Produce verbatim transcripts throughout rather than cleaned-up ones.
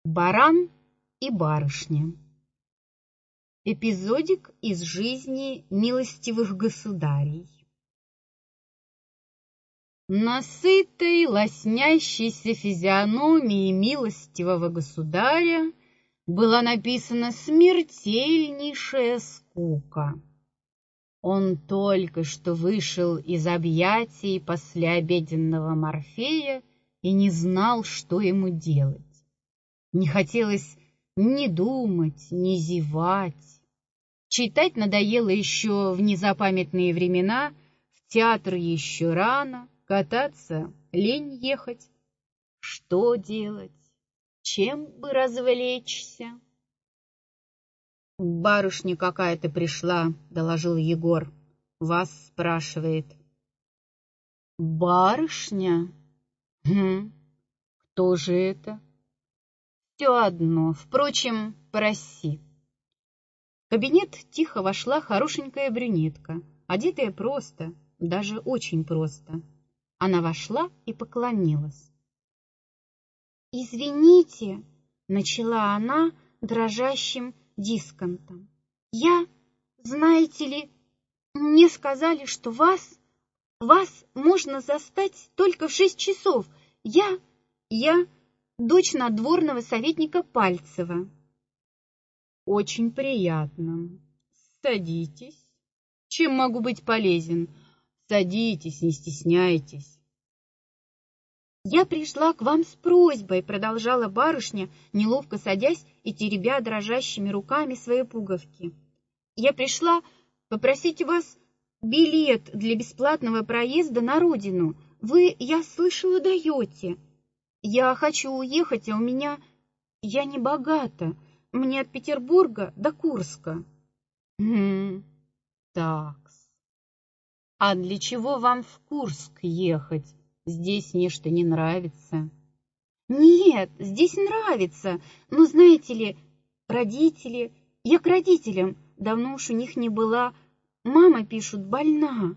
Баран и барышня. Эпизодик из жизни милостивых государей. На сытой, лоснящейся физиономии милостивого государя была написана смертельнейшая скука. Он только что вышел из объятий послеобеденного Морфея и не знал, что ему делать. Не хотелось ни думать, ни зевать. Читать надоело еще в незапамятные времена, в театр еще рано, кататься лень ехать. Что делать? Чем бы развлечься? «Барышня какая-то пришла», — доложил Егор. «Вас спрашивает». «Барышня? Хм, кто же это?» «Все одно. Впрочем, проси». В кабинет тихо вошла хорошенькая брюнетка, одетая просто, даже очень просто. Она вошла и поклонилась. «Извините», — начала она дрожащим дисконтом. «Я, знаете ли, мне сказали, что вас, вас можно застать только в шесть часов. Я, я дочь надворного советника Пальцева». «Очень приятно. Садитесь. Чем могу быть полезен? Садитесь, не стесняйтесь». «Я пришла к вам с просьбой», — продолжала барышня, неловко садясь и теребя дрожащими руками свои пуговки. «Я пришла попросить у вас билет для бесплатного проезда на родину. Вы, я слышала, даете. Я хочу уехать, а у меня... Я не богата. Мне от Петербурга до Курска». «Хм, такс. А для чего вам в Курск ехать? Здесь нечто не нравится». «Нет, здесь нравится. Но, знаете ли, родители... Я к родителям. Давно уж у них не была. Мама, пишут, больна».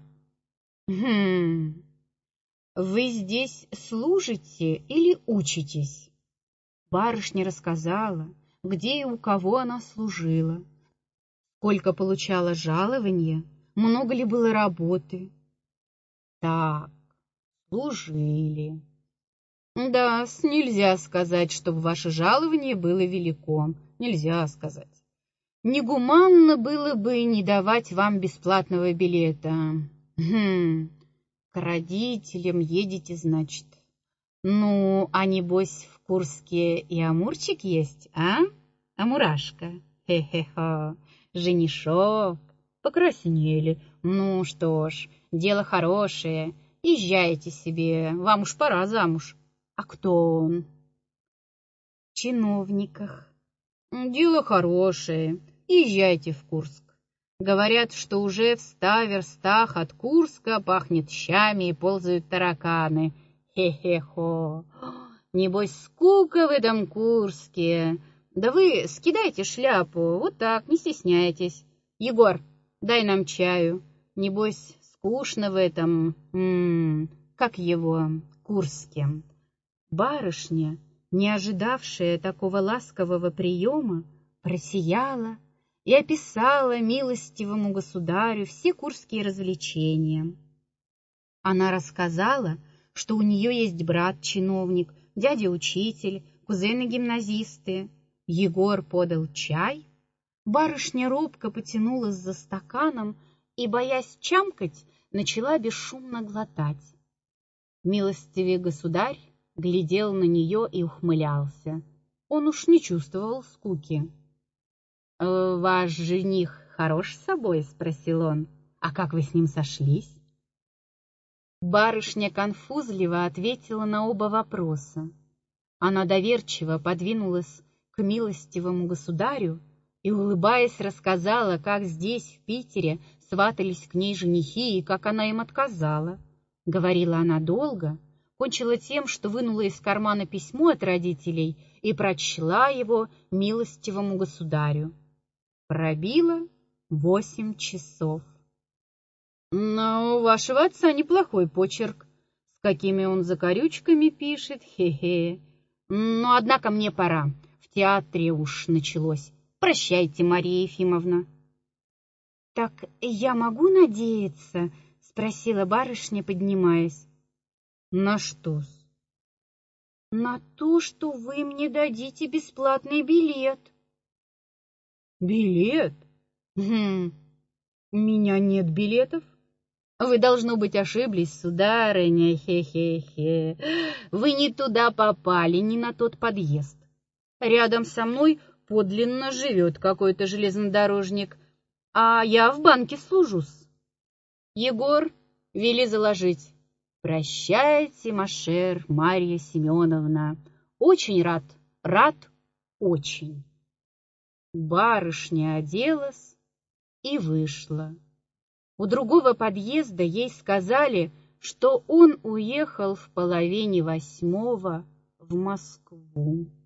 «Хм... Вы здесь служите или учитесь?» Барышня рассказала, где и у кого она служила, сколько получала жалования, много ли было работы. «Так, служили. Да, нельзя сказать, чтобы ваше жалование было велико. Нельзя сказать. Негуманно было бы не давать вам бесплатного билета. Хм, к родителям едете, значит. Ну, а небось в Курске и амурчик есть, а? Амурашка? Хе-хе-хе, женишок. Покраснели. Ну что ж, дело хорошее. Езжайте себе, вам уж пора замуж. А кто он? В чиновниках. Дело хорошее. Езжайте в Курск. Говорят, что уже в ста верстах от Курска пахнет щами и ползают тараканы. Хе-хе-хо. Небось, скука в этом Курске. Да вы скидайте шляпу, вот так, не стесняйтесь. Егор, дай нам чаю. Небось, скучно в этом, м-м, как его, Курске. Барышня, не ожидавшая такого ласкового приема, просияла и описала милостивому государю все курские развлечения. Она рассказала, что у нее есть брат-чиновник, дядя-учитель, кузены-гимназисты. Егор подал чай. Барышня робко потянулась за стаканом и, боясь чамкать, начала бесшумно глотать. Милостивый государь глядел на нее и ухмылялся. Он уж не чувствовал скуки. «Ваш жених хорош собой?» — спросил он. «А как вы с ним сошлись?» Барышня конфузливо ответила на оба вопроса. Она доверчиво подвинулась к милостивому государю и, улыбаясь, рассказала, как здесь, в Питере, сватались к ней женихи и как она им отказала. Говорила она долго, кончила тем, что вынула из кармана письмо от родителей и прочла его милостивому государю. Пробило восемь часов. «Но у вашего отца неплохой почерк. С какими он закорючками пишет, хе-хе. Но, однако, мне пора. В театре уж началось. Прощайте, Мария Ефимовна. — Так я могу надеяться? — спросила барышня, поднимаясь. — На что-с? — На то, что вы мне дадите бесплатный билет. — Билет? Хм, у меня нет билетов. Вы, должно быть, ошиблись, сударыня, хе-хе-хе. Вы не туда попали, не на тот подъезд. Рядом со мной подлинно живет какой-то железнодорожник, а я в банке служусь. Егор, вели заложить. Прощайте, машер, Марья Семеновна. Очень рад, рад очень. Барышня оделась и вышла. У другого подъезда ей сказали, что он уехал в половине восьмого в Москву.